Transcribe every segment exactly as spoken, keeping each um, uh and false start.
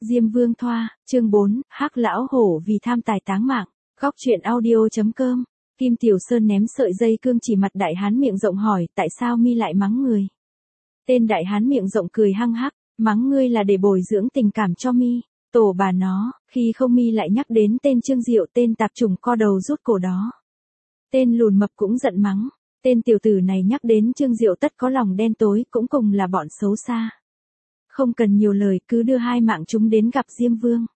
Diêm Vương Thoa, chương bốn, Hắc lão hổ vì tham tài táng mạng. Góc truyện audio.com. Kim Tiểu Sơn ném sợi dây cương chỉ mặt đại hán miệng rộng hỏi, tại sao mi lại mắng người? Tên đại hán miệng rộng cười hăng hắc, mắng ngươi là để bồi dưỡng tình cảm cho mi. Tổ bà nó, khi không mi lại nhắc đến tên Trương Diệu, tên tạp chủng co đầu rút cổ đó. Tên lùn mập cũng giận mắng, tên tiểu tử này nhắc đến Trương Diệu tất có lòng đen tối, cũng cùng là bọn xấu xa. Không cần nhiều lời, cứ đưa hai mạng chúng đến gặp Diêm Vương.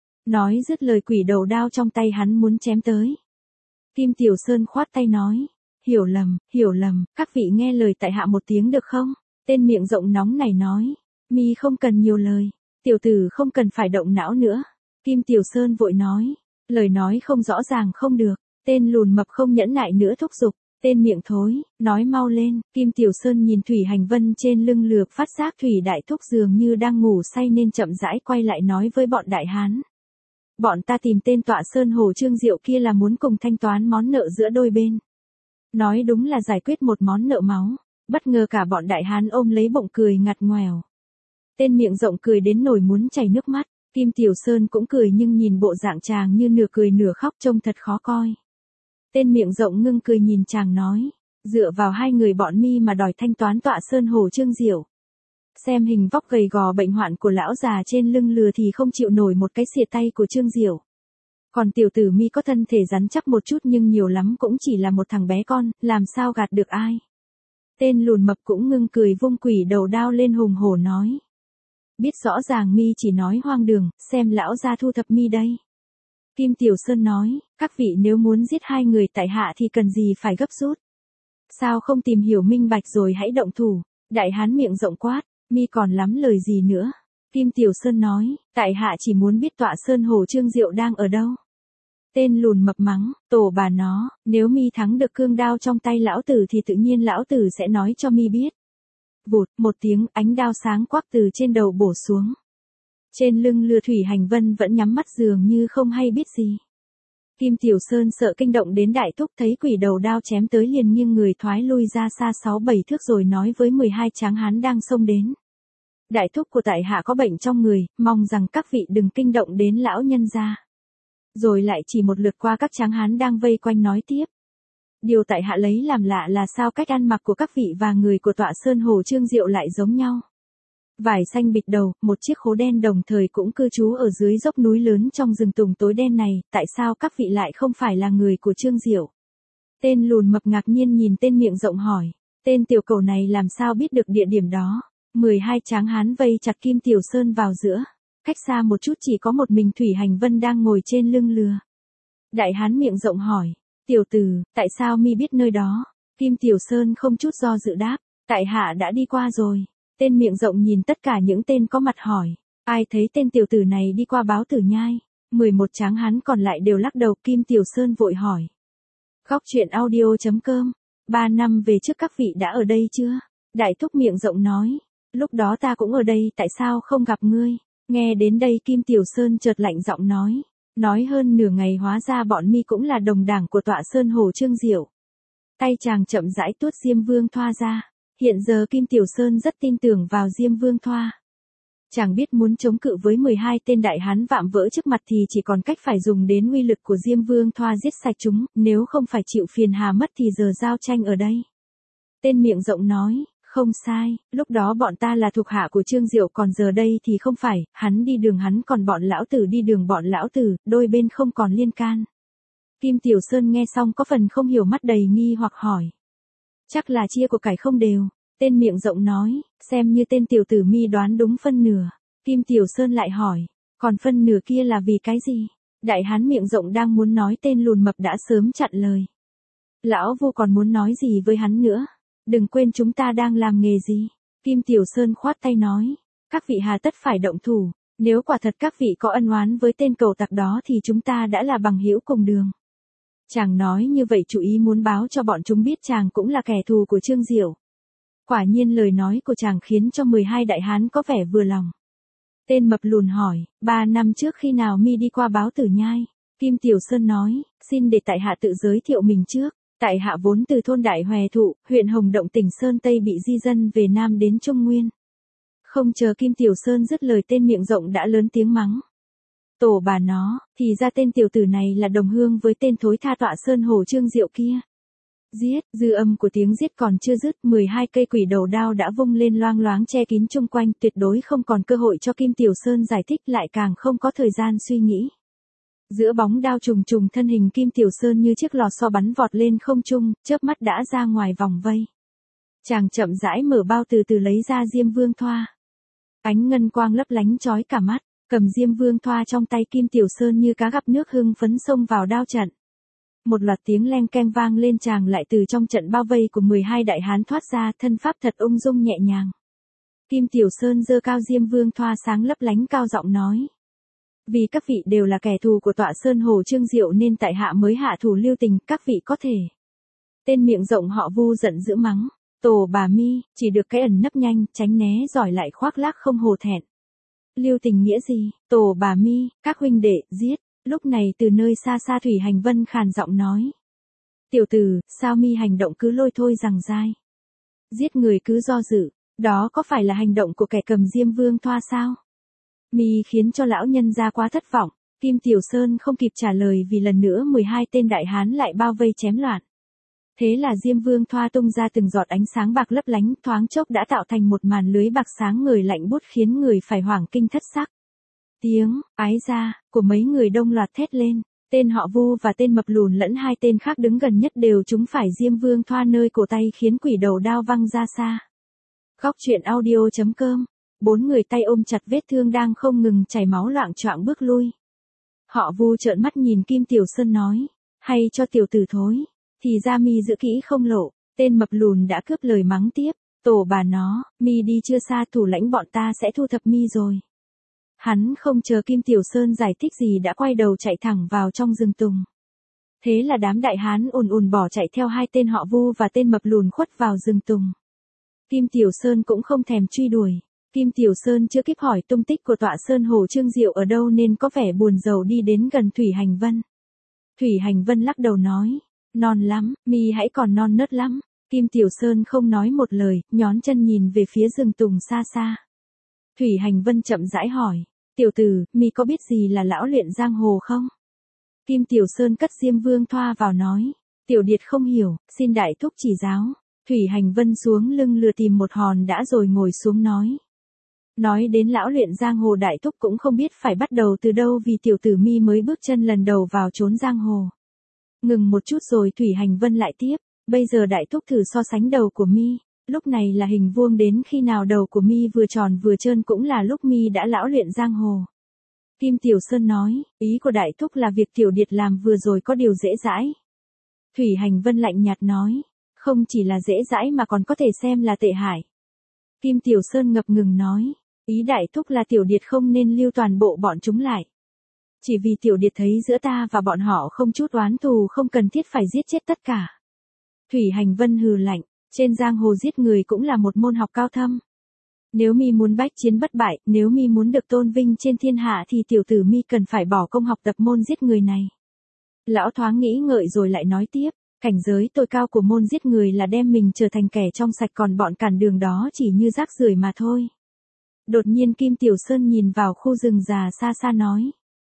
Nói dứt lời, quỷ đầu đao trong tay hắn muốn chém tới. Kim Tiểu Sơn khoát tay nói, hiểu lầm, hiểu lầm, các vị nghe lời tại hạ một tiếng được không? Tên miệng rộng nóng này nói, mi không cần nhiều lời, tiểu tử không cần phải động não nữa. Kim Tiểu Sơn vội nói, lời nói không rõ ràng không được. Tên lùn mập không nhẫn nại nữa thúc giục, tên miệng thối, nói mau lên. Kim Tiểu Sơn nhìn Thủy Hành Vân trên lưng lược, phát giác Thủy Đại Thúc dường như đang ngủ say nên chậm rãi quay lại nói với bọn đại hán. Bọn ta tìm tên tọa sơn hồ Trương Diệu kia là muốn cùng thanh toán món nợ giữa đôi bên. Nói đúng là giải quyết một món nợ máu. Bất ngờ cả bọn đại hán ôm lấy bụng cười ngặt ngoèo. Tên miệng rộng cười đến nổi muốn chảy nước mắt. Kim Tiểu Sơn cũng cười nhưng nhìn bộ dạng chàng như nửa cười nửa khóc trông thật khó coi. Tên miệng rộng ngưng cười nhìn chàng nói, dựa vào hai người bọn mi mà đòi thanh toán tọa sơn hồ Trương Diệu. Xem hình vóc gầy gò bệnh hoạn của lão già trên lưng lừa thì không chịu nổi một cái xìa tay của Trương Diệu. Còn tiểu tử mi có thân thể rắn chắc một chút nhưng nhiều lắm cũng chỉ là một thằng bé con, làm sao gạt được ai. Tên lùn mập cũng ngưng cười vung quỷ đầu đao lên hùng hổ nói. Biết rõ ràng mi chỉ nói hoang đường, xem lão gia thu thập mi đây. Kim Tiểu Sơn nói, các vị nếu muốn giết hai người tại hạ thì cần gì phải gấp rút. Sao không tìm hiểu minh bạch rồi hãy động thủ. Đại hán miệng rộng quát, mi còn lắm lời gì nữa. Kim Tiểu Sơn nói, tại hạ chỉ muốn biết tọa sơn hồ Trương Diệu đang ở đâu. Tên lùn mập mắng, tổ bà nó, nếu mi thắng được cương đao trong tay lão tử thì tự nhiên lão tử sẽ nói cho mi biết. Vụt, một tiếng, ánh đao sáng quắc từ trên đầu bổ xuống. Trên lưng lừa Thủy Hành Vân vẫn nhắm mắt dường như không hay biết gì. Kim Tiểu Sơn sợ kinh động đến đại thúc, thấy quỷ đầu đao chém tới liền nghiêng người thoái lui ra xa sáu bảy thước rồi nói với mười hai tráng hán đang xông đến. Đại thúc của tại hạ có bệnh trong người, mong rằng các vị đừng kinh động đến lão nhân gia. Rồi lại chỉ một lượt qua các tráng hán đang vây quanh nói tiếp. Điều tại hạ lấy làm lạ là sao cách ăn mặc của các vị và người của tọa sơn hồ Trương Diệu lại giống nhau. Vải xanh bịt đầu, một chiếc khố đen đồng thời cũng cư trú ở dưới dốc núi lớn trong rừng tùng tối đen này, tại sao các vị lại không phải là người của Trương Diệu? Tên lùn mập ngạc nhiên nhìn tên miệng rộng hỏi, tên tiểu cầu này làm sao biết được địa điểm đó? mười hai tráng hán vây chặt Kim Tiểu Sơn vào giữa, cách xa một chút chỉ có một mình Thủy Hành Vân đang ngồi trên lưng lừa. Đại hán miệng rộng hỏi, tiểu tử, tại sao mi biết nơi đó? Kim Tiểu Sơn không chút do dự đáp, tại hạ đã đi qua rồi. Tên miệng rộng nhìn tất cả những tên có mặt hỏi, ai thấy tên tiểu tử này đi qua Báo Tử Nhai? mười một tráng hán còn lại đều lắc đầu. Kim Tiểu Sơn vội hỏi. Góc truyện audio.com. Ba năm về trước các vị đã ở đây chưa? Đại thúc miệng rộng nói, lúc đó ta cũng ở đây, tại sao không gặp ngươi? Nghe đến đây Kim Tiểu Sơn chợt lạnh giọng nói, nói hơn nửa ngày hóa ra bọn mi cũng là đồng đảng của tọa sơn hồ Trương Diệu. Tay chàng chậm rãi tuốt Diêm Vương Thoa ra. Hiện giờ Kim Tiểu Sơn rất tin tưởng vào Diêm Vương Thoa. Chàng biết muốn chống cự với mười hai tên đại hán vạm vỡ trước mặt thì chỉ còn cách phải dùng đến uy lực của Diêm Vương Thoa giết sạch chúng, nếu không phải chịu phiền hà mất thì giờ giao tranh ở đây. Tên miệng rộng nói, không sai, lúc đó bọn ta là thuộc hạ của Trương Diệu, còn giờ đây thì không phải, hắn đi đường hắn còn bọn lão tử đi đường bọn lão tử, đôi bên không còn liên can. Kim Tiểu Sơn nghe xong có phần không hiểu, mắt đầy nghi hoặc hỏi. Chắc là chia của cải không đều. Tên miệng rộng nói, xem như tên tiểu tử mi đoán đúng phân nửa. Kim Tiểu Sơn lại hỏi, còn phân nửa kia là vì cái gì? Đại hán miệng rộng đang muốn nói, tên lùn mập đã sớm chặn lời. Lão vô còn muốn nói gì với hắn nữa? Đừng quên chúng ta đang làm nghề gì? Kim Tiểu Sơn khoát tay nói, các vị hà tất phải động thủ, nếu quả thật các vị có ân oán với tên cầu tặc đó thì chúng ta đã là bằng hữu cùng đường. Chàng nói như vậy chủ ý muốn báo cho bọn chúng biết chàng cũng là kẻ thù của Trương Diệu. Quả nhiên lời nói của chàng khiến cho mười hai đại hán có vẻ vừa lòng. Tên mập lùn hỏi, ba năm trước khi nào mi đi qua Báo Tử Nhai? Kim Tiểu Sơn nói, xin để tại hạ tự giới thiệu mình trước. Tại hạ vốn từ thôn Đại Hòe Thụ, huyện Hồng Động tỉnh Sơn Tây bị di dân về Nam đến Trung Nguyên. Không chờ Kim Tiểu Sơn dứt lời tên miệng rộng đã lớn tiếng mắng. Tổ bà nó, thì ra tên tiểu tử này là đồng hương với tên thối tha tọa sơn hồ Trương Diệu kia. Giết, dư âm của tiếng giết còn chưa dứt, mười hai cây quỷ đầu đao đã vung lên loang loáng che kín chung quanh, tuyệt đối không còn cơ hội cho Kim Tiểu Sơn giải thích, lại càng không có thời gian suy nghĩ. Giữa bóng đao trùng trùng, thân hình Kim Tiểu Sơn như chiếc lò xo bắn vọt lên không trung, chớp mắt đã ra ngoài vòng vây. Chàng chậm rãi mở bao, từ từ lấy ra diêm vương thoa. Ánh ngân quang lấp lánh chói cả mắt, cầm diêm vương thoa trong tay, Kim Tiểu Sơn như cá gặp nước hưng phấn xông vào đao trận. Một loạt tiếng leng keng vang lên, chàng lại từ trong trận bao vây của mười hai đại hán thoát ra, thân pháp thật ung dung nhẹ nhàng. Kim Tiểu Sơn giơ cao diêm vương thoa sáng lấp lánh, cao giọng nói. Vì các vị đều là kẻ thù của tọa sơn hồ Trương Diệu nên tại hạ mới hạ thủ lưu tình, các vị có thể. Tên miệng rộng họ Vu giận dữ mắng. Tổ bà mi, chỉ được cái ẩn nấp nhanh, tránh né giỏi lại khoác lác không hổ thẹn. Lưu tình nghĩa gì? Tổ bà mi, các huynh đệ, giết. Lúc này từ nơi xa xa Thủy Hành Vân khàn giọng nói. Tiểu tử, sao mi hành động cứ lôi thôi rằng dai? Giết người cứ do dự, đó có phải là hành động của kẻ cầm diêm vương thoa sao? Mi khiến cho lão nhân gia quá thất vọng. Kim Tiểu Sơn không kịp trả lời vì lần nữa mười hai tên đại hán lại bao vây chém loạn. Thế là diêm vương thoa tung ra từng giọt ánh sáng bạc lấp lánh, thoáng chốc đã tạo thành một màn lưới bạc sáng ngời lạnh buốt, khiến người phải hoảng kinh thất sắc. Tiếng ái ra của mấy người đông loạt thét lên, tên họ Vu và tên mập lùn lẫn hai tên khác đứng gần nhất đều trúng phải diêm vương thoa nơi cổ tay, khiến quỷ đầu đao văng ra xa. Góc truyện audio chấm com. Bốn người tay ôm chặt vết thương đang không ngừng chảy máu loạng choạng bước lui. Họ Vu trợn mắt nhìn Kim Tiểu Sơn nói, hay cho tiểu tử thối, thì ra mi giữ kỹ không lộ. Tên mập lùn đã cướp lời mắng tiếp, tổ bà nó, mi đi chưa xa, thủ lãnh bọn ta sẽ thu thập mi rồi. Hắn không chờ Kim Tiểu Sơn giải thích gì đã quay đầu chạy thẳng vào trong rừng tùng. Thế là đám đại hán ùn ùn bỏ chạy theo hai tên họ Vu và tên mập lùn khuất vào rừng tùng. Kim Tiểu Sơn cũng không thèm truy đuổi. Kim Tiểu Sơn chưa kịp hỏi tung tích của tọa sơn hồ Trương Diệu ở đâu nên có vẻ buồn rầu đi đến gần Thủy Hành Vân. Thủy Hành Vân lắc đầu nói, non lắm, mi hãy còn non nớt lắm. Kim Tiểu Sơn không nói một lời, nhón chân nhìn về phía rừng tùng xa xa. Thủy Hành Vân chậm rãi hỏi, tiểu tử, mi có biết gì là lão luyện giang hồ không? Kim Tiểu Sơn cất diêm vương thoa vào nói, tiểu điệt không hiểu, xin đại thúc chỉ giáo. Thủy Hành Vân xuống lưng lừa tìm một hòn đá rồi ngồi xuống nói. Nói đến lão luyện giang hồ, đại thúc cũng không biết phải bắt đầu từ đâu vì tiểu tử mi mới bước chân lần đầu vào chốn giang hồ. Ngừng một chút rồi Thủy Hành Vân lại tiếp, bây giờ đại thúc thử so sánh đầu của mi, lúc này là hình vuông, đến khi nào đầu của mi vừa tròn vừa trơn cũng là lúc mi đã lão luyện giang hồ. Kim Tiểu Sơn nói, ý của đại thúc là việc tiểu điệt làm vừa rồi có điều dễ dãi. Thủy Hành Vân lạnh nhạt nói, không chỉ là dễ dãi mà còn có thể xem là tệ hại. Kim Tiểu Sơn ngập ngừng nói, ý đại thúc là tiểu điệt không nên lưu toàn bộ bọn chúng lại. Chỉ vì tiểu điệt thấy giữa ta và bọn họ không chút oán thù, không cần thiết phải giết chết tất cả. Thủy Hành Vân hừ lạnh, trên giang hồ giết người cũng là một môn học cao thâm. Nếu mi muốn bách chiến bất bại, nếu mi muốn được tôn vinh trên thiên hạ thì tiểu tử mi cần phải bỏ công học tập môn giết người này. Lão thoáng nghĩ ngợi rồi lại nói tiếp, cảnh giới tối cao của môn giết người là đem mình trở thành kẻ trong sạch, còn bọn cản đường đó chỉ như rác rưởi mà thôi. Đột nhiên Kim Tiểu Sơn nhìn vào khu rừng già xa xa nói.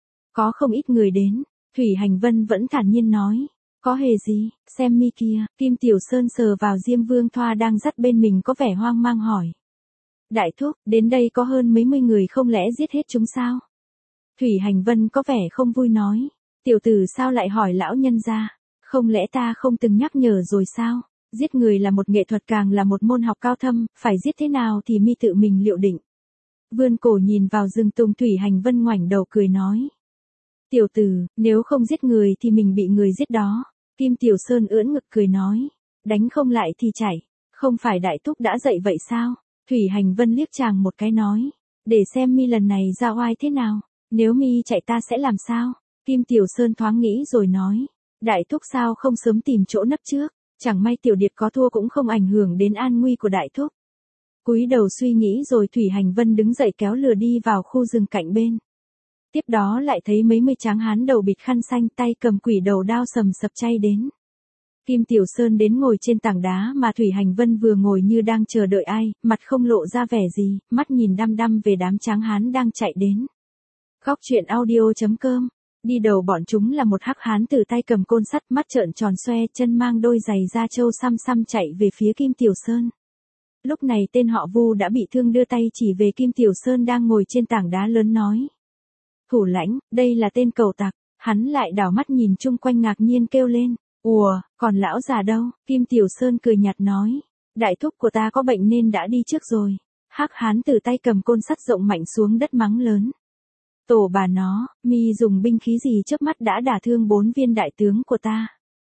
Có không ít người đến. Thủy Hành Vân vẫn thản nhiên nói. Có hề gì, xem mi kia. Kim Tiểu Sơn sờ vào diêm vương thoa đang dắt bên mình có vẻ hoang mang hỏi. Đại thúc, đến đây có hơn mấy mươi người, không lẽ giết hết chúng sao? Thủy Hành Vân có vẻ không vui nói. Tiểu tử sao lại hỏi lão nhân gia? Không lẽ ta không từng nhắc nhở rồi sao? Giết người là một nghệ thuật, càng là một môn học cao thâm, phải giết thế nào thì mi tự mình liệu định. Vươn cổ nhìn vào rừng tùng, Thủy Hành Vân ngoảnh đầu cười nói. Tiểu tử, nếu không giết người thì mình bị người giết đó. Kim Tiểu Sơn ưỡn ngực cười nói. Đánh không lại thì chạy. Không phải đại thúc đã dạy vậy sao? Thủy Hành Vân liếc chàng một cái nói. Để xem mi lần này ra oai thế nào. Nếu mi chạy ta sẽ làm sao? Kim Tiểu Sơn thoáng nghĩ rồi nói. Đại thúc sao không sớm tìm chỗ nấp trước? Chẳng may tiểu điệt có thua cũng không ảnh hưởng đến an nguy của đại thúc. Cúi đầu suy nghĩ rồi Thủy Hành Vân đứng dậy kéo lừa đi vào khu rừng cạnh bên. Tiếp đó lại thấy mấy mươi tráng hán đầu bịt khăn xanh, tay cầm quỷ đầu đao sầm sập chay đến. Kim Tiểu Sơn đến ngồi trên tảng đá mà Thủy Hành Vân vừa ngồi như đang chờ đợi ai, mặt không lộ ra vẻ gì, mắt nhìn đăm đăm về đám tráng hán đang chạy đến. Góc truyện audio chấm com. Đi đầu bọn chúng là một hắc hán từ tay cầm côn sắt, mắt trợn tròn xoe, chân mang đôi giày da trâu xăm xăm chạy về phía Kim Tiểu Sơn. Lúc này tên họ Vu đã bị thương đưa tay chỉ về Kim Tiểu Sơn đang ngồi trên tảng đá lớn nói. Thủ lãnh, đây là tên cẩu tặc. Hắn lại đảo mắt nhìn chung quanh ngạc nhiên kêu lên. Ùa, còn lão già đâu? Kim Tiểu Sơn cười nhạt nói. Đại thúc của ta có bệnh nên đã đi trước rồi. Hắc hán từ tay cầm côn sắt rộng mạnh xuống đất mắng lớn. Tổ bà nó, mi dùng binh khí gì chớp mắt đã đả thương bốn viên đại tướng của ta.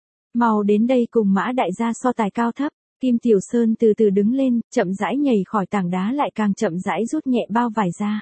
Mau đến đây cùng Mã đại gia so tài cao thấp. Kim Tiểu Sơn từ từ đứng lên, chậm rãi nhảy khỏi tảng đá lại càng chậm rãi rút nhẹ bao vải ra.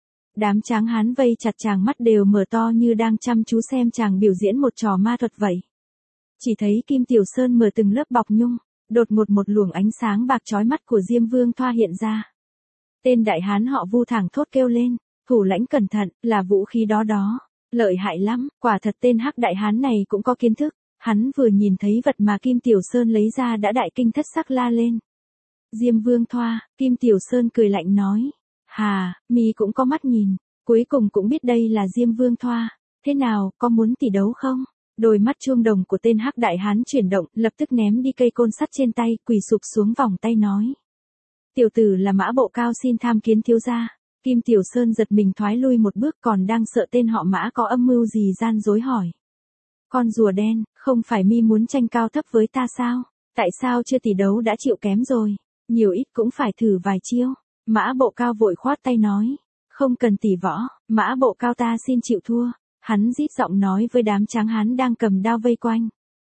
Đám tráng hán vây chặt chàng mắt đều mở to như đang chăm chú xem chàng biểu diễn một trò ma thuật vậy. Chỉ thấy Kim Tiểu Sơn mở từng lớp bọc nhung, đột ngột một luồng ánh sáng bạc chói mắt của Diêm Vương Thoa hiện ra. Tên đại hán họ Vu thẳng thốt kêu lên, thủ lãnh cẩn thận, là vũ khí đó đó, lợi hại lắm, quả thật tên hắc đại hán này cũng có kiến thức, hắn vừa nhìn thấy vật mà Kim Tiểu Sơn lấy ra đã đại kinh thất sắc la lên. Diêm Vương Thoa, Kim Tiểu Sơn cười lạnh nói, hà, mi cũng có mắt nhìn, cuối cùng cũng biết đây là Diêm Vương Thoa, thế nào, có muốn tỷ đấu không? Đôi mắt chuông đồng của tên hắc đại hán chuyển động, lập tức ném đi cây côn sắt trên tay, quỳ sụp xuống vòng tay nói. Tiểu tử là Mã Bộ Cao xin tham kiến thiếu gia. Kim Tiểu Sơn giật mình thoái lui một bước, còn đang sợ tên họ Mã có âm mưu gì gian dối hỏi. Con rùa đen, không phải mi muốn tranh cao thấp với ta sao? Tại sao chưa tỷ đấu đã chịu kém rồi? Nhiều ít cũng phải thử vài chiêu. Mã Bộ Cao vội khoát tay nói. Không cần tỉ võ, Mã Bộ Cao ta xin chịu thua. Hắn rít giọng nói với đám tráng hán đang cầm đao vây quanh.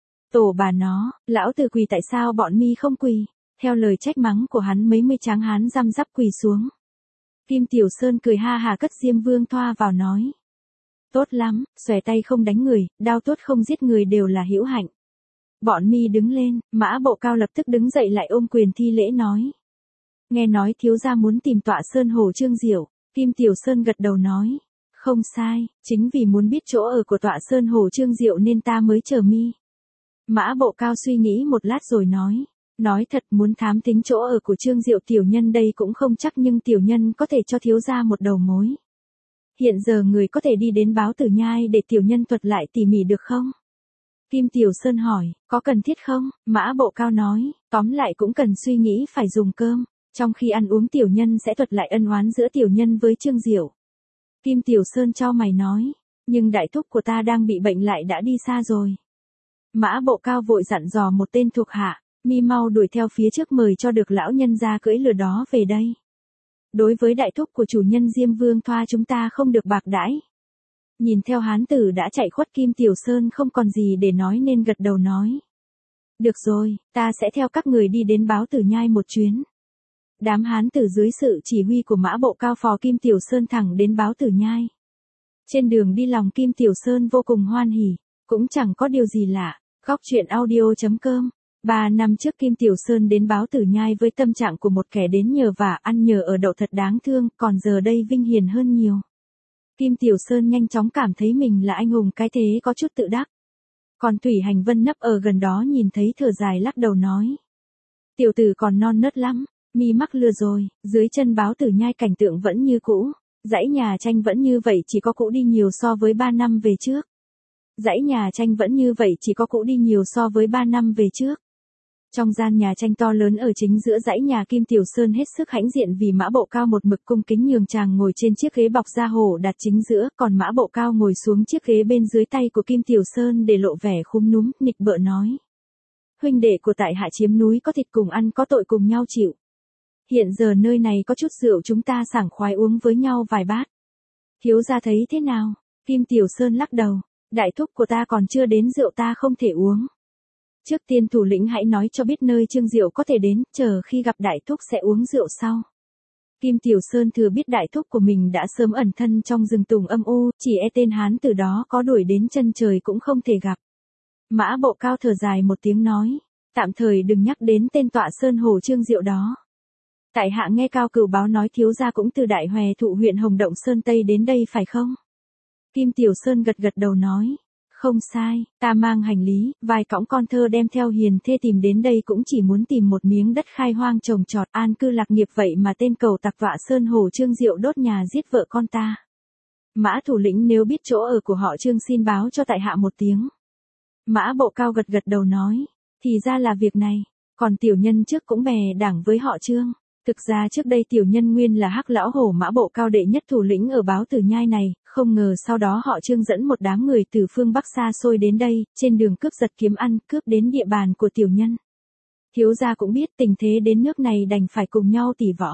Tổ bà nó, lão tử quỳ tại sao bọn mi không quỳ? Theo lời trách mắng của hắn mấy mươi tráng hán răm rắp quỳ xuống. Kim Tiểu Sơn cười ha hà cất Diêm Vương Thoa vào nói. Tốt lắm, xòe tay không đánh người, đao tốt không giết người đều là hữu hạnh. Bọn mi đứng lên, Mã Bộ Cao lập tức đứng dậy lại ôm quyền thi lễ nói. Nghe nói thiếu gia muốn tìm tọa Sơn Hồ Trương Diệu, Kim Tiểu Sơn gật đầu nói. Không sai, chính vì muốn biết chỗ ở của tọa Sơn Hồ Trương Diệu nên ta mới chờ mi. Mã Bộ Cao suy nghĩ một lát rồi nói. Nói thật muốn thám tính chỗ ở của Trương Diệu tiểu nhân đây cũng không chắc nhưng tiểu nhân có thể cho thiếu gia một đầu mối. Hiện giờ người có thể đi đến Báo Tử Nhai để tiểu nhân thuật lại tỉ mỉ được không? Kim Tiểu Sơn hỏi, có cần thiết không? Mã Bộ Cao nói, tóm lại cũng cần suy nghĩ phải dùng cơm. Trong khi ăn uống tiểu nhân sẽ thuật lại ân oán giữa tiểu nhân với Trương Diệu. Kim Tiểu Sơn chau mày nói, nhưng đại thúc của ta đang bị bệnh lại đã đi xa rồi. Mã Bộ Cao vội dặn dò một tên thuộc hạ, mi mau đuổi theo phía trước mời cho được lão nhân gia cưỡi lừa đó về đây. Đối với đại thúc của chủ nhân Diêm Vương Thoa chúng ta không được bạc đãi. Nhìn theo hán tử đã chạy khuất, Kim Tiểu Sơn không còn gì để nói nên gật đầu nói. Được rồi, ta sẽ theo các người đi đến Báo Tử Nhai một chuyến. Đám hán tử dưới sự chỉ huy của Mã Bộ Cao phò Kim Tiểu Sơn thẳng đến Báo Tử Nhai. Trên đường đi lòng Kim Tiểu Sơn vô cùng hoan hỉ, cũng chẳng có điều gì lạ. Góc truyện audio chấm com. Ba năm trước Kim Tiểu Sơn đến Báo Tử Nhai với tâm trạng của một kẻ đến nhờ vả ăn nhờ ở đậu thật đáng thương, còn giờ đây vinh hiển hơn nhiều. Kim Tiểu Sơn nhanh chóng cảm thấy mình là anh hùng cái thế có chút tự đắc. Còn Thủy Hành Vân nấp ở gần đó nhìn thấy thở dài lắc đầu nói. Tiểu tử còn non nớt lắm, mi mắc lừa rồi, dưới chân Báo Tử Nhai cảnh tượng vẫn như cũ, dãy nhà tranh vẫn như vậy chỉ có cũ đi nhiều so với ba năm về trước. Dãy nhà tranh vẫn như vậy chỉ có cũ đi nhiều so với ba năm về trước. Trong gian nhà tranh to lớn ở chính giữa dãy nhà, Kim Tiểu Sơn hết sức hãnh diện vì Mã Bộ Cao một mực cung kính nhường chàng ngồi trên chiếc ghế bọc da hổ đặt chính giữa, còn Mã Bộ Cao ngồi xuống chiếc ghế bên dưới tay của Kim Tiểu Sơn để lộ vẻ khúm núm, nịnh bợ nói. Huynh đệ của tại hạ chiếm núi có thịt cùng ăn, có tội cùng nhau chịu. Hiện giờ nơi này có chút rượu, chúng ta sảng khoái uống với nhau vài bát. Thiếu gia thấy thế nào? Kim Tiểu Sơn lắc đầu. Đại thúc của ta còn chưa đến, rượu ta không thể uống. Trước tiên thủ lĩnh hãy nói cho biết nơi Trương Diệu có thể đến, chờ khi gặp đại thúc sẽ uống rượu sau. Kim Tiểu Sơn thừa biết đại thúc của mình đã sớm ẩn thân trong rừng tùng âm u, chỉ e tên hán từ đó có đuổi đến chân trời cũng không thể gặp. Mã Bộ Cao thở dài một tiếng nói, tạm thời đừng nhắc đến tên tọa Sơn Hồ Trương Diệu đó. Tại hạ nghe Cao Cửu báo nói thiếu gia cũng từ Đại Hòe Thụ huyện Hồng Động Sơn Tây đến đây phải không? Kim Tiểu Sơn gật gật đầu nói, Không sai, ta mang hành lý, vài cõng con thơ đem theo hiền thê tìm đến đây cũng chỉ muốn tìm một miếng đất khai hoang trồng trọt an cư lạc nghiệp vậy mà tên cầu tặc Tọa Sơn Hồ Trương Diệu đốt nhà giết vợ con ta. Mã thủ lĩnh nếu biết chỗ ở của họ Trương xin báo cho tại hạ một tiếng. Mã Bộ Cao gật gật đầu nói, thì ra là việc này, còn tiểu nhân trước cũng bè đảng với họ Trương. Thực ra trước đây tiểu nhân nguyên là Hắc lão hổ Mã Bộ Cao đệ nhất thủ lĩnh ở Báo Tử Nhai này, không ngờ sau đó họ Trương dẫn một đám người từ phương Bắc xa xôi đến đây, trên đường cướp giật kiếm ăn, cướp đến địa bàn của tiểu nhân. Thiếu gia cũng biết tình thế đến nước này đành phải cùng nhau tỉ võ.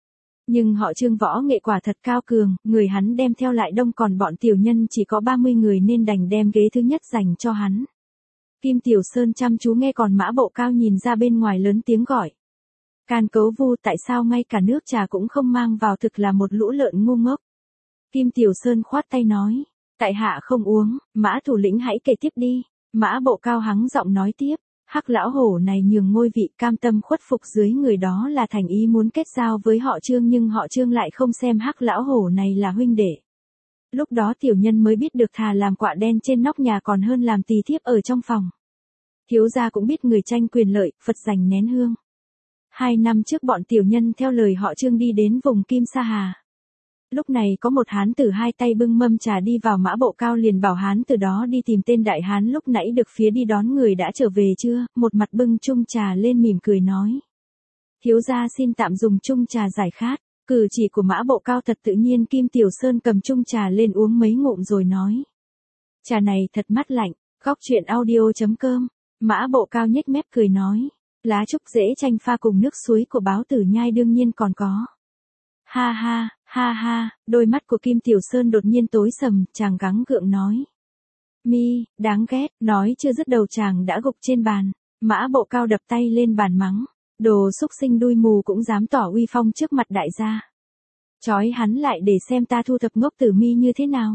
Nhưng họ Trương võ nghệ quả thật cao cường, người hắn đem theo lại đông còn bọn tiểu nhân chỉ có ba mươi người nên đành đem ghế thứ nhất dành cho hắn. Kim Tiểu Sơn chăm chú nghe còn Mã Bộ Cao nhìn ra bên ngoài lớn tiếng gọi. Can Cấu Vu tại sao ngay cả nước trà cũng không mang vào thực là một lũ lợn ngu ngốc. Kim Tiểu Sơn khoát tay nói, tại hạ không uống, Mã thủ lĩnh hãy kể tiếp đi. Mã Bộ Cao hắng giọng nói tiếp, Hắc lão hổ này nhường ngôi vị cam tâm khuất phục dưới người đó là thành ý muốn kết giao với họ Trương nhưng họ Trương lại không xem Hắc lão hổ này là huynh đệ. Lúc đó tiểu nhân mới biết được thà làm quạ đen trên nóc nhà còn hơn làm tỳ thiếp ở trong phòng. Thiếu gia cũng biết người tranh quyền lợi, Phật dành nén hương. Hai năm trước bọn tiểu nhân theo lời họ Trương đi đến vùng Kim Sa Hà. Lúc này có một hán tử hai tay bưng mâm trà đi vào. Mã Bộ Cao liền bảo hán tử đó đi tìm tên đại hán lúc nãy được phía đi đón người đã trở về chưa, một mặt bưng chung trà lên mỉm cười nói. Thiếu gia xin tạm dùng chung trà giải khát. Cử chỉ của Mã Bộ Cao thật tự nhiên. Kim Tiểu Sơn cầm chung trà lên uống mấy ngụm rồi nói. Trà này thật mát lạnh. Góc truyện audio chấm com. Mã Bộ Cao nhếch mép cười nói. Lá trúc dễ chanh pha cùng nước suối của Báo Tử Nhai đương nhiên còn có. Ha ha, ha ha, đôi mắt của Kim Tiểu Sơn đột nhiên tối sầm, chàng gắng gượng nói. Mi, đáng ghét, nói chưa dứt đầu chàng đã gục trên bàn. Mã Bộ Cao đập tay lên bàn mắng. Đồ xúc sinh đuôi mù cũng dám tỏ uy phong trước mặt đại gia. Chói hắn lại để xem ta thu thập ngốc tử Mi như thế nào.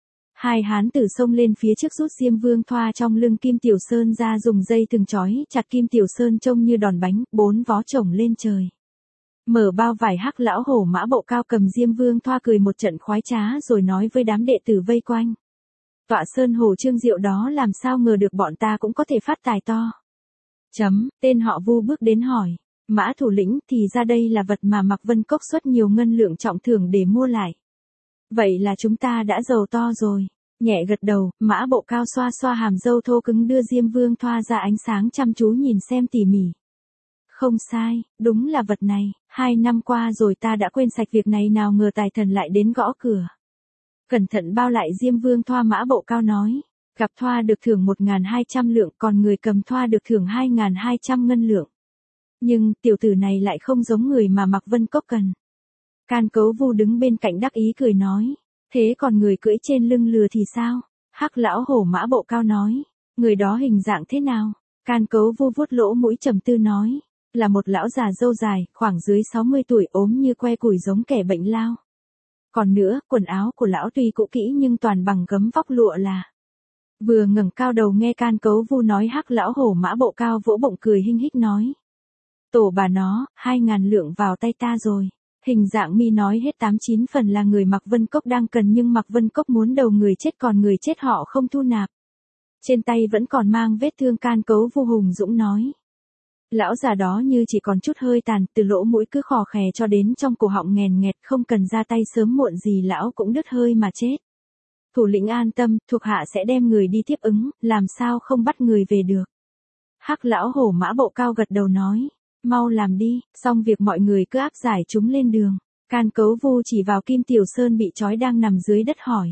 Hai hán tử xông lên phía trước rút diêm vương thoa trong lưng Kim Tiểu Sơn ra dùng dây thừng chói chặt Kim Tiểu Sơn trông như đòn bánh, bốn vó chổng lên trời. Mở bao vải Hắc lão hổ Mã Bộ Cao cầm diêm vương thoa cười một trận khoái trá rồi nói với đám đệ tử vây quanh. Tọa Sơn Hồ Trương Diệu đó làm sao ngờ được bọn ta cũng có thể phát tài to. Chấm, tên họ Vu bước đến hỏi. Mã thủ lĩnh thì ra đây là vật mà Mạc Vân Cốc xuất nhiều ngân lượng trọng thưởng để mua lại. Vậy là chúng ta đã giàu to rồi. Nhẹ gật đầu, Mã Bộ Cao xoa xoa hàm râu thô cứng đưa diêm vương thoa ra ánh sáng chăm chú nhìn xem tỉ mỉ. Không sai, đúng là vật này, hai năm qua rồi ta đã quên sạch việc này nào ngờ tài thần lại đến gõ cửa. Cẩn thận bao lại diêm vương thoa. Mã Bộ Cao nói, gặp thoa được thưởng một nghìn hai trăm lượng còn người cầm thoa được thưởng hai nghìn hai trăm ngân lượng. Nhưng tiểu tử này lại không giống người mà Mạc Vân Cốc cần. Can Cấu Vu đứng bên cạnh đắc ý cười nói, thế còn người cưỡi trên lưng lừa thì sao? Hắc lão hổ Mã Bộ Cao nói, người đó hình dạng thế nào? Can Cấu Vu vuốt lỗ mũi trầm tư nói, là một lão già râu dài, khoảng dưới sáu mươi tuổi ốm như que củi giống kẻ bệnh lao. Còn nữa, quần áo của lão tuy cũ kỹ nhưng toàn bằng gấm vóc lụa là. Vừa ngẩng cao đầu nghe Can Cấu Vu nói Hắc lão hổ Mã Bộ Cao vỗ bụng cười hinh hích nói. Tổ bà nó, hai ngàn lượng vào tay ta rồi. Hình dạng Mi nói hết tám chín phần là người Mạc Vân Cốc đang cần nhưng Mạc Vân Cốc muốn đầu người chết còn người chết họ không thu nạp. Trên tay vẫn còn mang vết thương. Can Cấu Vu hùng dũng nói. Lão già đó như chỉ còn chút hơi tàn, từ lỗ mũi cứ khò khè cho đến trong cổ họng nghèn nghẹt, không cần ra tay sớm muộn gì lão cũng đứt hơi mà chết. Thủ lĩnh an tâm, thuộc hạ sẽ đem người đi tiếp ứng, làm sao không bắt người về được. Hắc lão hổ Mã Bộ Cao gật đầu nói, mau làm đi, xong việc mọi người cứ áp giải chúng lên đường. Can Cấu Vu chỉ vào Kim Tiểu Sơn bị trói đang nằm dưới đất hỏi.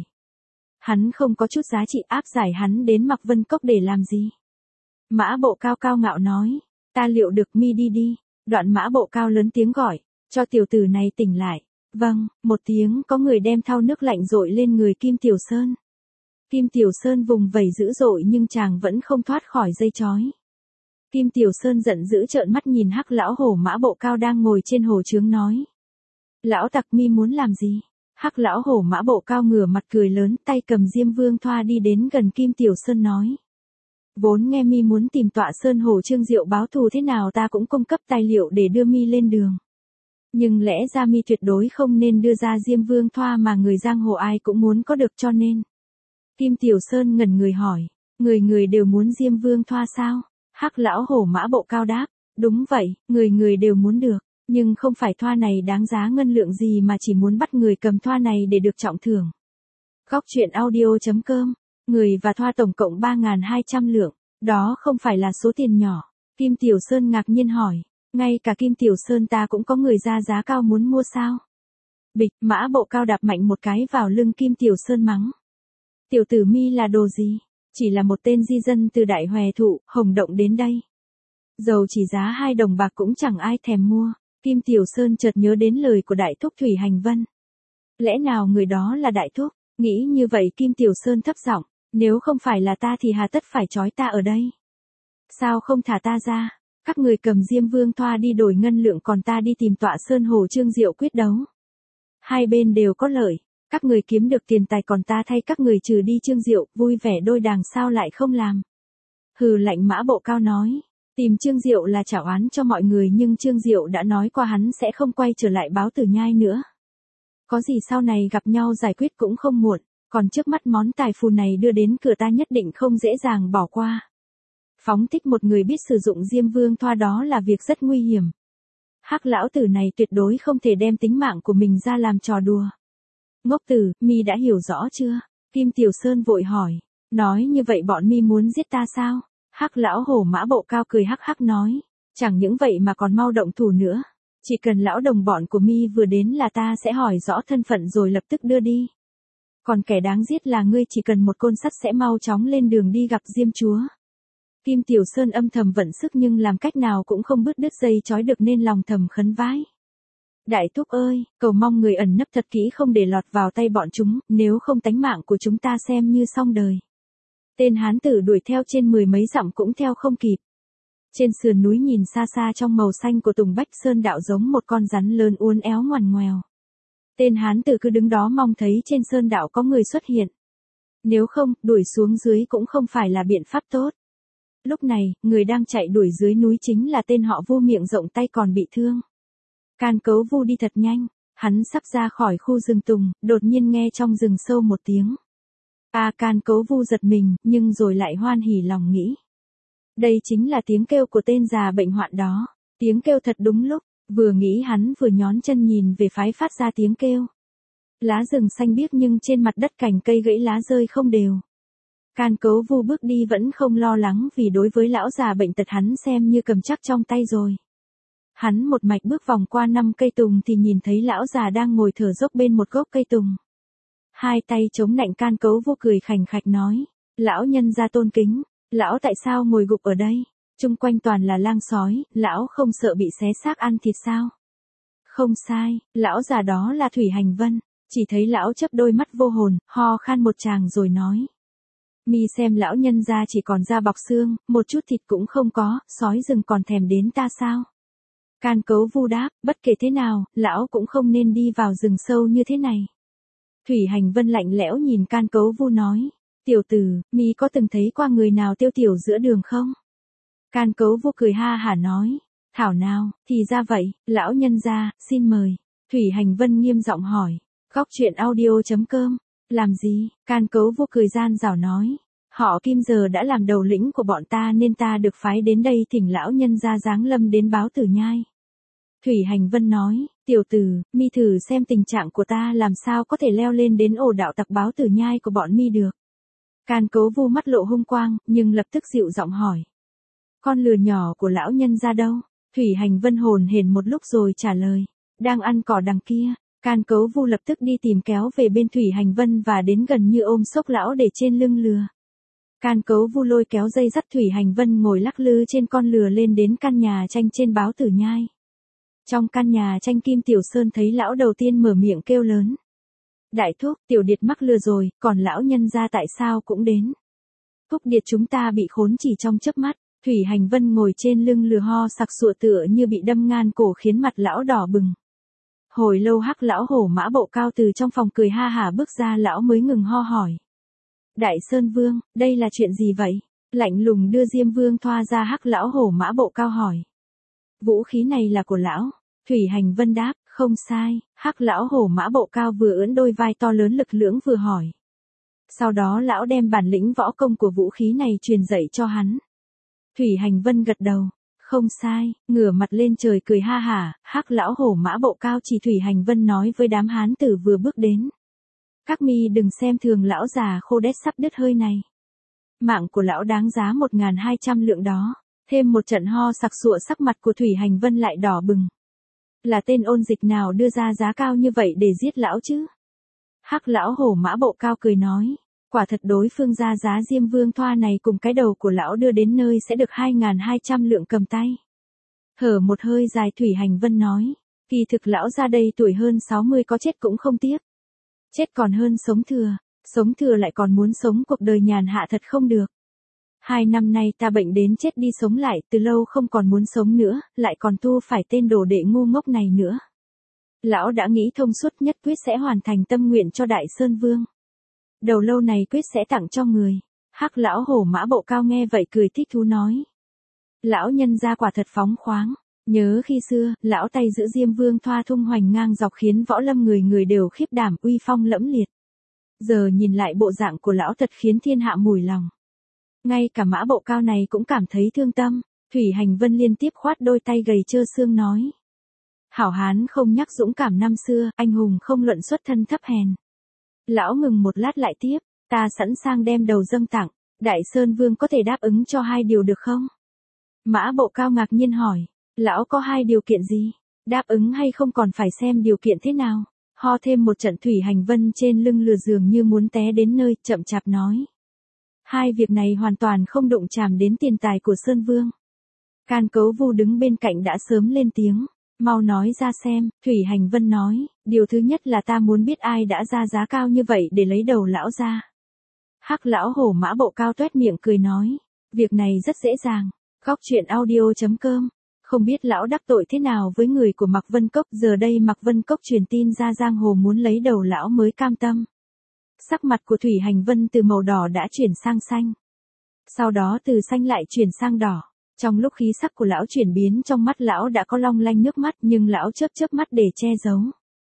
Hắn không có chút giá trị, áp giải hắn đến Mạc Vân Cốc để làm gì? Mã Bộ Cao cao ngạo nói. Ta liệu được. Mi đi đi. Đoạn Mã Bộ Cao lớn tiếng gọi, cho tiểu tử này tỉnh lại. Vâng, một tiếng có người đem thau nước lạnh dội lên người Kim Tiểu Sơn. Kim Tiểu Sơn vùng vẩy dữ dội nhưng chàng vẫn không thoát khỏi dây trói. Kim Tiểu Sơn giận dữ trợn mắt nhìn Hắc lão hổ Mã Bộ Cao đang ngồi trên hồ chướng nói. Lão tặc Mi muốn làm gì? Hắc lão hổ Mã Bộ Cao ngửa mặt cười lớn, tay cầm diêm vương thoa đi đến gần Kim Tiểu Sơn nói. Vốn nghe Mi muốn tìm Tọa Sơn Hồ Trương Diệu báo thù thế nào ta cũng cung cấp tài liệu để đưa Mi lên đường. Nhưng lẽ ra Mi tuyệt đối không nên đưa ra diêm vương thoa mà người giang hồ ai cũng muốn có được cho nên. Kim Tiểu Sơn ngẩn người hỏi, người người đều muốn Diêm Vương Thoa sao? Hắc lão hổ Mã Bộ Cao đáp, đúng vậy, người người đều muốn được, nhưng không phải thoa này đáng giá ngân lượng gì mà chỉ muốn bắt người cầm thoa này để được trọng thưởng. Góc truyện audio.com, người và thoa tổng cộng ba nghìn hai trăm lượng, đó không phải là số tiền nhỏ. Kim Tiểu Sơn ngạc nhiên hỏi, ngay cả Kim Tiểu Sơn ta cũng có người ra giá cao muốn mua sao? Bịch, Mã Bộ Cao đạp mạnh một cái vào lưng Kim Tiểu Sơn mắng. Tiểu tử mi là đồ gì? Chỉ là một tên di dân từ Đại Hòe Thụ, Hồng Động đến đây. Dầu chỉ giá hai đồng bạc cũng chẳng ai thèm mua. Kim Tiểu Sơn chợt nhớ đến lời của Đại Thúc Thủy Hành Vân. Lẽ nào người đó là Đại Thúc? Nghĩ như vậy Kim Tiểu Sơn thấp giọng, nếu không phải là ta thì hà tất phải trói ta ở đây? Sao không thả ta ra? Các người cầm Diêm Vương Thoa đi đổi ngân lượng còn ta đi tìm tọa Sơn Hồ Trương Diệu quyết đấu. Hai bên đều có lợi, các người kiếm được tiền tài còn ta thay các người trừ đi Trương Diệu, vui vẻ đôi đàng sao lại không làm? Hừ lạnh Mã Bộ Cao nói, tìm Trương Diệu là trả oán cho mọi người nhưng Trương Diệu đã nói qua hắn sẽ không quay trở lại Báo Tử Nhai nữa. Có gì sau này gặp nhau giải quyết cũng không muộn, còn trước mắt món tài phù này đưa đến cửa ta nhất định không dễ dàng bỏ qua. Phóng thích một người biết sử dụng Diêm Vương Thoa đó là việc rất nguy hiểm. Hắc lão tử này tuyệt đối không thể đem tính mạng của mình ra làm trò đùa. Ngốc tử, mi đã hiểu rõ chưa? Kim Tiểu Sơn vội hỏi, nói như vậy bọn mi muốn giết ta sao? Hắc lão hổ Mã Bộ Cao cười hắc hắc nói, chẳng những vậy mà còn mau động thủ nữa. Chỉ cần lão đồng bọn của mi vừa đến là ta sẽ hỏi rõ thân phận rồi lập tức đưa đi. Còn kẻ đáng giết là ngươi, chỉ cần một côn sắt sẽ mau chóng lên đường đi gặp Diêm Chúa. Kim Tiểu Sơn âm thầm vận sức nhưng làm cách nào cũng không bứt đứt dây trói được nên lòng thầm khấn vái. Đại Thúc ơi, cầu mong người ẩn nấp thật kỹ không để lọt vào tay bọn chúng, nếu không tánh mạng của chúng ta xem như xong đời. Tên hán tử đuổi theo trên mười mấy dặm cũng theo không kịp. Trên sườn núi nhìn xa xa trong màu xanh của Tùng Bách Sơn đạo giống một con rắn lớn uốn éo ngoằn ngoèo. Tên hán tử cứ đứng đó mong thấy trên sơn đạo có người xuất hiện. Nếu không, đuổi xuống dưới cũng không phải là biện pháp tốt. Lúc này, người đang chạy đuổi dưới núi chính là tên họ Vu miệng rộng tay còn bị thương. Can Cấu Vu đi thật nhanh, hắn sắp ra khỏi khu rừng tùng, đột nhiên nghe trong rừng sâu một tiếng. A à, Can Cấu Vu giật mình, nhưng rồi lại hoan hỉ lòng nghĩ. Đây chính là tiếng kêu của tên già bệnh hoạn đó, tiếng kêu thật đúng lúc, vừa nghĩ hắn vừa nhón chân nhìn về phái phát ra tiếng kêu. Lá rừng xanh biếc nhưng trên mặt đất cành cây gãy lá rơi không đều. Can Cấu Vu bước đi vẫn không lo lắng vì đối với lão già bệnh tật hắn xem như cầm chắc trong tay rồi. Hắn một mạch bước vòng qua năm cây tùng thì nhìn thấy lão già đang ngồi thở dốc bên một gốc cây tùng. Hai tay chống nạnh Can Cấu Vu cười khành khạch nói, lão nhân gia tôn kính, lão tại sao ngồi gục ở đây? Chung quanh toàn là lang sói, lão không sợ bị xé xác ăn thịt sao? Không sai, lão già đó là Thủy Hành Vân, chỉ thấy lão chớp đôi mắt vô hồn, ho khan một tràng rồi nói. Mi xem lão nhân gia chỉ còn da bọc xương, một chút thịt cũng không có, sói rừng còn thèm đến ta sao? Can Cấu Vu đáp, bất kể thế nào, lão cũng không nên đi vào rừng sâu như thế này. Thủy Hành Vân lạnh lẽo nhìn Can Cấu Vu nói, tiểu tử, mi có từng thấy qua người nào tiêu tiểu giữa đường không? Can Cấu Vu cười ha hả nói, thảo nào, thì ra vậy, lão nhân gia, xin mời. Thủy Hành Vân nghiêm giọng hỏi, góc truyện audio.com, làm gì? Can Cấu Vu cười gian dảo nói, họ Kim giờ đã làm đầu lĩnh của bọn ta nên ta được phái đến đây thỉnh lão nhân gia giáng lâm đến Báo Tử Nhai. Thủy Hành Vân nói, tiểu tử, mi thử xem tình trạng của ta làm sao có thể leo lên đến ổ đạo tặc Báo Tử Nhai của bọn mi được. Can Cấu Vu mắt lộ hung quang, nhưng lập tức dịu giọng hỏi. Con lừa nhỏ của lão nhân ra đâu? Thủy Hành Vân hồn hển một lúc rồi trả lời. Đang ăn cỏ đằng kia. Can Cấu Vu lập tức đi tìm kéo về bên Thủy Hành Vân và đến gần như ôm xốc lão để trên lưng lừa. Can Cấu Vu lôi kéo dây dắt Thủy Hành Vân ngồi lắc lư trên con lừa lên đến căn nhà tranh trên Báo Tử Nhai. Trong căn nhà tranh Kim Tiểu Sơn thấy lão đầu tiên mở miệng kêu lớn. Đại Thúc, Tiểu Điệt mắc lừa rồi, còn lão nhân gia tại sao cũng đến? Thúc Điệt chúng ta bị khốn chỉ trong chớp mắt. Thủy Hành Vân ngồi trên lưng lừa ho sặc sụa tựa như bị đâm ngan cổ khiến mặt lão đỏ bừng. Hồi lâu Hắc lão hổ Mã Bộ Cao từ trong phòng cười ha hả bước ra, lão mới ngừng ho hỏi. Đại Sơn Vương, đây là chuyện gì vậy? Lạnh lùng đưa Diêm Vương Thoa ra. Hắc lão hổ Mã Bộ Cao hỏi. Vũ khí này là của lão. Thủy Hành Vân đáp, không sai. Hắc lão hổ Mã Bộ Cao vừa ưỡn đôi vai to lớn lực lưỡng vừa hỏi. Sau đó lão đem bản lĩnh võ công của vũ khí này truyền dạy cho hắn. Thủy Hành Vân gật đầu, không sai, ngửa mặt lên trời cười ha hả, hắc lão hổ mã bộ cao chỉ Thủy Hành Vân nói với đám hán tử vừa bước đến. Các mi đừng xem thường lão già khô đét sắp đứt hơi này. Mạng của lão đáng giá một nghìn hai trăm lượng đó. Thêm một trận ho sặc sụa, sắc mặt của Thủy Hành Vân lại đỏ bừng. Là tên ôn dịch nào đưa ra giá cao như vậy để giết lão chứ? Hắc lão hổ mã bộ cao cười nói. Quả thật đối phương ra giá Diêm Vương Thoa này cùng cái đầu của lão đưa đến nơi sẽ được hai nghìn hai trăm lượng cầm tay. Thở một hơi dài Thủy Hành Vân nói. Kỳ thực lão ra đây tuổi hơn sáu mươi có chết cũng không tiếc. Chết còn hơn sống thừa. Sống thừa lại còn muốn sống cuộc đời nhàn hạ thật không được. Hai năm nay ta bệnh đến chết đi sống lại, từ lâu không còn muốn sống nữa, lại còn tu phải tên đồ đệ ngu ngốc này nữa. Lão đã nghĩ thông suốt, nhất quyết sẽ hoàn thành tâm nguyện cho Đại Sơn Vương. Đầu lâu này quyết sẽ tặng cho người. Hắc lão hổ mã bộ cao nghe vậy cười thích thú nói. Lão nhân gia quả thật phóng khoáng. Nhớ khi xưa, lão tay giữ Diêm Vương Thoa thung hoành ngang dọc khiến võ lâm người người đều khiếp đảm, uy phong lẫm liệt. Giờ nhìn lại bộ dạng của lão thật khiến thiên hạ mùi lòng. Ngay cả mã bộ cao này cũng cảm thấy thương tâm. Thủy Hành Vân liên tiếp khoát đôi tay gầy trơ xương nói. Hảo hán không nhắc dũng cảm năm xưa, anh hùng không luận xuất thân thấp hèn. Lão ngừng một lát lại tiếp, ta sẵn sàng đem đầu dâng tặng, Đại Sơn Vương có thể đáp ứng cho hai điều được không? Mã bộ cao ngạc nhiên hỏi, lão có hai điều kiện gì? Đáp ứng hay không còn phải xem điều kiện thế nào? Ho thêm một trận Thủy Hành Vân trên lưng lừa dường như muốn té đến nơi, chậm chạp nói. Hai việc này hoàn toàn không đụng chạm đến tiền tài của Sơn Vương. Can Cấu Vu đứng bên cạnh đã sớm lên tiếng. Mau nói ra xem, Thủy Hành Vân nói, điều thứ nhất là ta muốn biết ai đã ra giá cao như vậy để lấy đầu lão ra. Hắc lão hổ mã bộ cao tuét miệng cười nói, việc này rất dễ dàng. Góc truyện audio chấm com. Không biết lão đắc tội thế nào với người của Mạc Vân Cốc, giờ đây Mạc Vân Cốc truyền tin ra giang hồ muốn lấy đầu lão mới cam tâm. Sắc mặt của Thủy Hành Vân từ màu đỏ đã chuyển sang xanh. Sau đó từ xanh lại chuyển sang đỏ. Trong lúc khí sắc của lão chuyển biến, trong mắt lão đã có long lanh nước mắt, nhưng lão chớp chớp mắt để che giấu.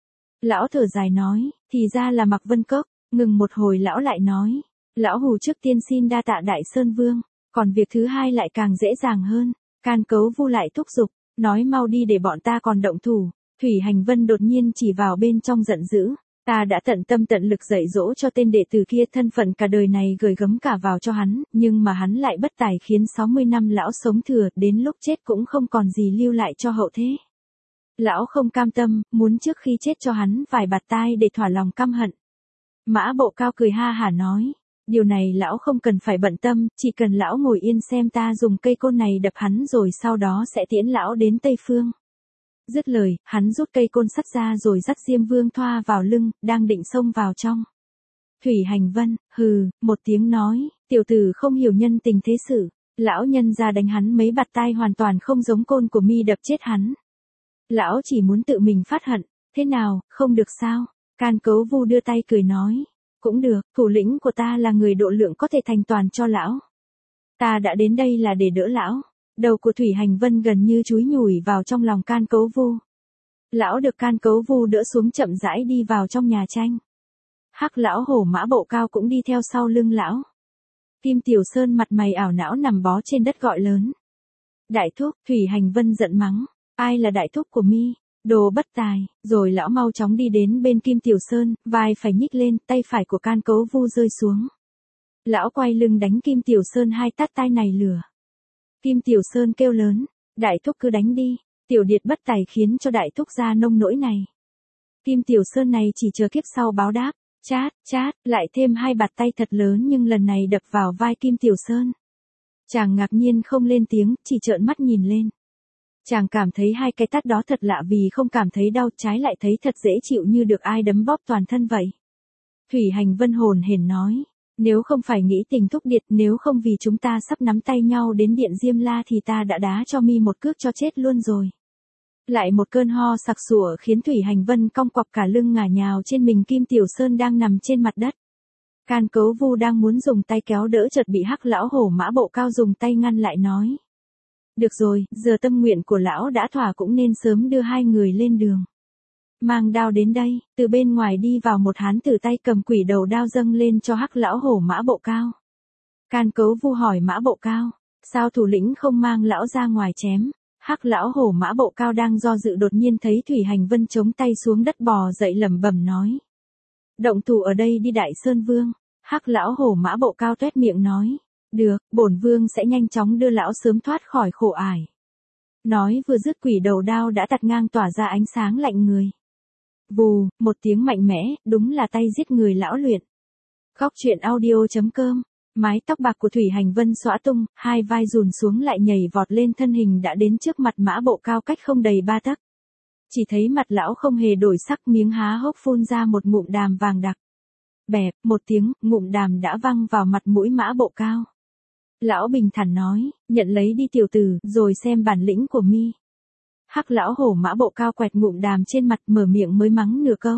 Lão thở dài nói, thì ra là Mạc Vân Cốc. Ngừng một hồi lão lại nói, lão hù trước tiên xin đa tạ Đại Sơn Vương, còn việc thứ hai lại càng dễ dàng hơn. Can Cấu Vu lại thúc giục, nói mau đi để bọn ta còn động thủ. Thủy Hành Vân đột nhiên chỉ vào bên trong giận dữ. Ta đã tận tâm tận lực dạy dỗ cho tên đệ tử kia, thân phận cả đời này gửi gắm cả vào cho hắn, nhưng mà hắn lại bất tài khiến sáu mươi năm lão sống thừa, đến lúc chết cũng không còn gì lưu lại cho hậu thế. Lão không cam tâm, muốn trước khi chết cho hắn vài bạt tai để thỏa lòng căm hận. Mã bộ cao cười ha hả nói, điều này lão không cần phải bận tâm, chỉ cần lão ngồi yên xem ta dùng cây côn này đập hắn rồi sau đó sẽ tiễn lão đến Tây Phương. Dứt lời, hắn rút cây côn sắt ra rồi dắt Diêm Vương Thoa vào lưng, đang định xông vào trong. Thủy Hành Vân, hừ, một tiếng nói, tiểu tử không hiểu nhân tình thế sự, lão nhân ra đánh hắn mấy bạt tai hoàn toàn không giống côn của mi đập chết hắn. Lão chỉ muốn tự mình phát hận, thế nào, không được sao? Can Cấu Vu đưa tay cười nói, cũng được, thủ lĩnh của ta là người độ lượng có thể thành toàn cho lão. Ta đã đến đây là để đỡ lão. Đầu của Thủy Hành Vân gần như chúi nhủi vào trong lòng Can Cấu Vu. Lão được Can Cấu Vu đỡ xuống chậm rãi đi vào trong nhà tranh. Hắc lão hổ mã bộ cao cũng đi theo sau lưng lão. Kim Tiểu Sơn mặt mày ảo não nằm bó trên đất gọi lớn. Đại thúc, Thủy Hành Vân giận mắng, ai là đại thúc của mi? Đồ bất tài, rồi lão mau chóng đi đến bên Kim Tiểu Sơn, vai phải nhích lên, tay phải của Can Cấu Vu rơi xuống. Lão quay lưng đánh Kim Tiểu Sơn hai tát tai này lửa. Kim Tiểu Sơn kêu lớn, đại thúc cứ đánh đi, tiểu điệt bất tài khiến cho đại thúc ra nông nỗi này. Kim Tiểu Sơn này chỉ chờ kiếp sau báo đáp, chát, chát, lại thêm hai bạt tay thật lớn nhưng lần này đập vào vai Kim Tiểu Sơn. Chàng ngạc nhiên không lên tiếng, chỉ trợn mắt nhìn lên. Chàng cảm thấy hai cái tát đó thật lạ vì không cảm thấy đau, trái lại thấy thật dễ chịu như được ai đấm bóp toàn thân vậy. Thủy Hành Vân hồn hển nói. Nếu không phải nghĩ tình thúc điệt, nếu không vì chúng ta sắp nắm tay nhau đến điện Diêm La thì ta đã đá cho mi một cước cho chết luôn rồi. Lại một cơn ho sặc sủa khiến Thủy Hành Vân cong quặp cả lưng ngả nhào trên mình Kim Tiểu Sơn đang nằm trên mặt đất. Can Cấu Vu đang muốn dùng tay kéo đỡ chợt bị Hắc lão hổ mã bộ cao dùng tay ngăn lại nói. Được rồi, giờ tâm nguyện của lão đã thỏa cũng nên sớm đưa hai người lên đường. mang đao đến đây, từ bên ngoài đi vào một hán tử tay cầm quỷ đầu đao dâng lên cho Hắc lão hổ Mã Bộ Cao. Can Cấu Vu hỏi Mã Bộ Cao, sao thủ lĩnh không mang lão ra ngoài chém? Hắc lão hổ Mã Bộ Cao đang do dự đột nhiên thấy Thủy Hành Vân chống tay xuống đất bò dậy lẩm bẩm nói. Động thủ ở đây đi Đại Sơn Vương. Hắc lão hổ Mã Bộ Cao toét miệng nói. Được, bổn vương sẽ nhanh chóng đưa lão sớm thoát khỏi khổ ải. Nói vừa dứt quỷ đầu đao đã tạt ngang tỏa ra ánh sáng lạnh người. Vù, một tiếng mạnh mẽ, đúng là tay giết người lão luyện. Góc truyện audio chấm com. Mái tóc bạc của Thủy Hành Vân xõa tung, hai vai rùn xuống lại nhảy vọt lên thân hình đã đến trước mặt Mã Bộ Cao cách không đầy ba tấc. Chỉ thấy mặt lão không hề đổi sắc, miếng há hốc phun ra một ngụm đàm vàng đặc. Bẹp, một tiếng, ngụm đàm đã văng vào mặt mũi Mã Bộ Cao. Lão bình thản nói, nhận lấy đi tiểu tử, rồi xem bản lĩnh của mi. Hắc lão hổ Mã Bộ Cao quẹt ngụm đàm trên mặt, mở miệng mới mắng nửa câu.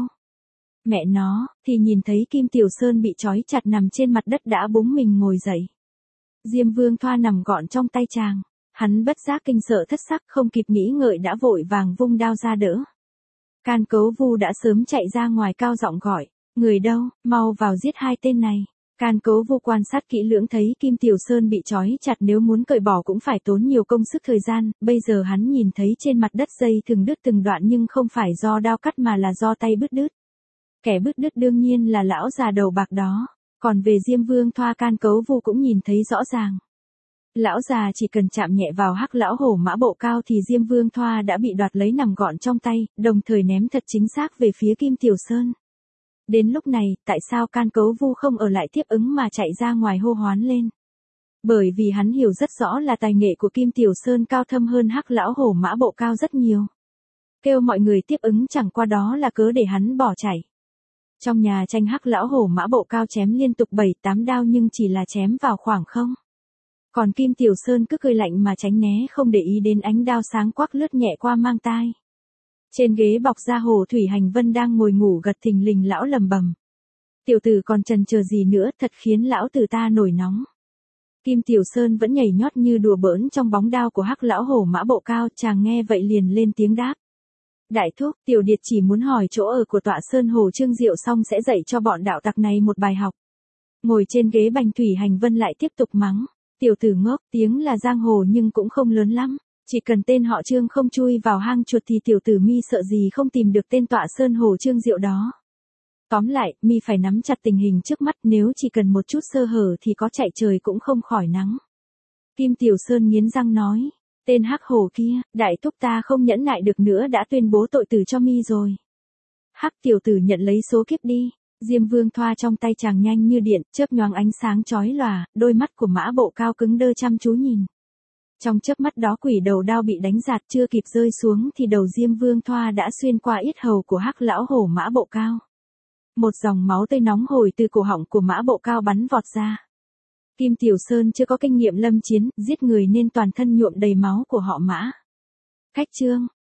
Mẹ nó, thì nhìn thấy Kim Tiểu Sơn bị trói chặt nằm trên mặt đất đã búng mình ngồi dậy. Diêm Vương Thoa nằm gọn trong tay chàng. Hắn bất giác kinh sợ thất sắc, không kịp nghĩ ngợi đã vội vàng vung đao ra đỡ. Can Cấu Vu đã sớm chạy ra ngoài cao giọng gọi, người đâu, mau vào giết hai tên này. Can Cấu Vu quan sát kỹ lưỡng thấy Kim Tiểu Sơn bị trói chặt, nếu muốn cởi bỏ cũng phải tốn nhiều công sức thời gian, bây giờ hắn nhìn thấy trên mặt đất dây thừng đứt từng đoạn nhưng không phải do đao cắt mà là do tay bứt đứt. Kẻ bứt đứt đương nhiên là lão già đầu bạc đó, còn về Diêm Vương Thoa Can Cấu Vu cũng nhìn thấy rõ ràng. Lão già chỉ cần chạm nhẹ vào Hắc lão hổ Mã Bộ Cao thì Diêm Vương Thoa đã bị đoạt lấy nằm gọn trong tay, đồng thời ném thật chính xác về phía Kim Tiểu Sơn. Đến lúc này, tại sao Can Cấu Vu không ở lại tiếp ứng mà chạy ra ngoài hô hoán lên? Bởi vì hắn hiểu rất rõ là tài nghệ của Kim Tiểu Sơn cao thâm hơn Hắc lão hổ Mã Bộ Cao rất nhiều. Kêu mọi người tiếp ứng chẳng qua đó là cớ để hắn bỏ chạy. Trong nhà tranh Hắc lão hổ Mã Bộ Cao chém liên tục bảy tám đao nhưng chỉ là chém vào khoảng không. Còn Kim Tiểu Sơn cứ cười lạnh mà tránh né, không để ý đến ánh đao sáng quắc lướt nhẹ qua mang tai. Trên ghế bọc da hồ Thủy Hành Vân đang ngồi ngủ gật thình lình lão lầm bầm. Tiểu tử còn chần chờ gì nữa, thật khiến lão tử ta nổi nóng. Kim Tiểu Sơn vẫn nhảy nhót như đùa bỡn trong bóng đao của Hắc lão hổ Mã Bộ Cao, chàng nghe vậy liền lên tiếng đáp. Đại thúc, Tiểu Điệt chỉ muốn hỏi chỗ ở của tọa Sơn Hồ Trương Diệu xong sẽ dạy cho bọn đạo tặc này một bài học. Ngồi trên ghế bành Thủy Hành Vân lại tiếp tục mắng. Tiểu tử ngốc, tiếng là giang hồ nhưng cũng không lớn lắm. Chỉ cần tên họ Trương không chui vào hang chuột thì tiểu tử mi sợ gì không tìm được tên tọa Sơn Hồ Trương Diệu đó. Tóm lại, mi phải nắm chặt tình hình trước mắt, nếu chỉ cần một chút sơ hở thì có chạy trời cũng không khỏi nắng. Kim Tiểu Sơn nghiến răng nói. Tên hắc hổ kia, đại thúc ta không nhẫn nại được nữa đã tuyên bố tội tử cho mi rồi. Hắc tiểu tử nhận lấy số kiếp đi. Diêm Vương Thoa trong tay chàng nhanh như điện, chớp nhoáng ánh sáng chói lòa, đôi mắt của Mã Bộ Cao cứng đơ chăm chú nhìn. Trong chớp mắt đó quỷ đầu đao bị đánh giạt, chưa kịp rơi xuống thì đầu Diêm Vương Thoa đã xuyên qua yết hầu của Hắc lão hổ Mã Bộ Cao. Một dòng máu tươi nóng hổi từ cổ họng của Mã Bộ Cao bắn vọt ra. Kim Tiểu Sơn chưa có kinh nghiệm lâm chiến, giết người nên toàn thân nhuộm đầy máu của họ Mã. Khách trương,